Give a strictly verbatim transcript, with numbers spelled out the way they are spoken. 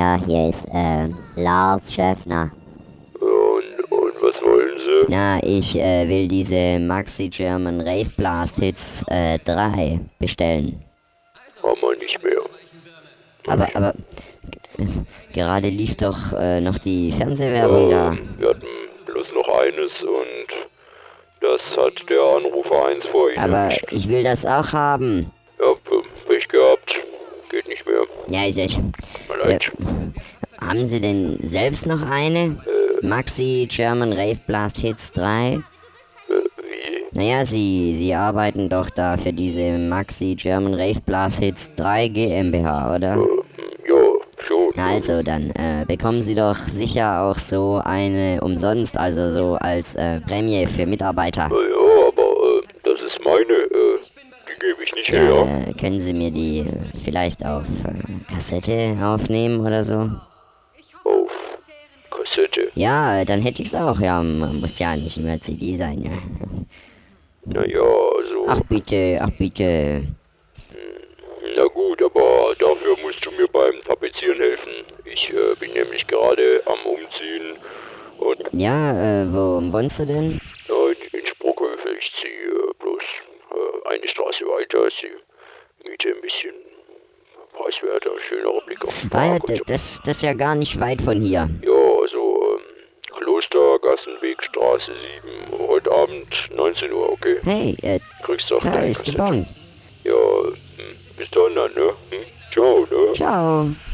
Ja, hier ist äh, Lars Schäffner. Und, und was wollen Sie? Na, ich äh, will diese Maxi German Rave Blast Hits äh, drei bestellen. Haben wir nicht mehr. Aber, aber, g- gerade lief doch äh, noch die Fernsehwerbung da. Wir hatten bloß noch eines und das hat der Anrufer eins vor Ihnen Aber erwischt. ich will das auch haben. Ja, Pech gehabt. Geht nicht mehr. Ja, ich, ich, Tut mir ja, leid. haben Sie denn selbst noch eine? Maxi German Rave Blast Hits drei? Äh, wie? Naja, Sie, Sie arbeiten doch da für diese Maxi German Rave Blast Hits drei GmbH, oder? Ja, schon. Na also, dann äh, bekommen Sie doch sicher auch so eine umsonst, also so als äh, Prämie für Mitarbeiter. Äh, ja, aber äh, das ist meine. Äh, die gebe ich nicht her. Äh, können Sie mir die äh, vielleicht auf äh, Kassette aufnehmen oder so? Auf Kassette. Ja, äh, dann hätte ich's auch. Ja, man muss ja nicht immer C D sein, ja. Naja, also. Ach bitte, ach bitte. Na gut, aber dafür musst du mir beim Tapezieren helfen. Ich äh, bin nämlich gerade am Umziehen und Ja, äh, wo wohnst du denn? ja, in, in Sprockhöfe. Ich ziehe äh, bloß äh, eine Straße weiter. Ist die Miete ein bisschen preiswerter, schönerer Blick auf den Ah ja, Park und d- so. das, das ist ja gar nicht weit von hier. Ja, also ähm, Klostergassenweg, Straße sieben. Heute Abend neunzehn Uhr, okay? Hey, äh, Kriegst du auf da deine ist Kassette. gebongt. Ja, hm, bis dann dann, ne? Hm? Ciao, ne? Ciao.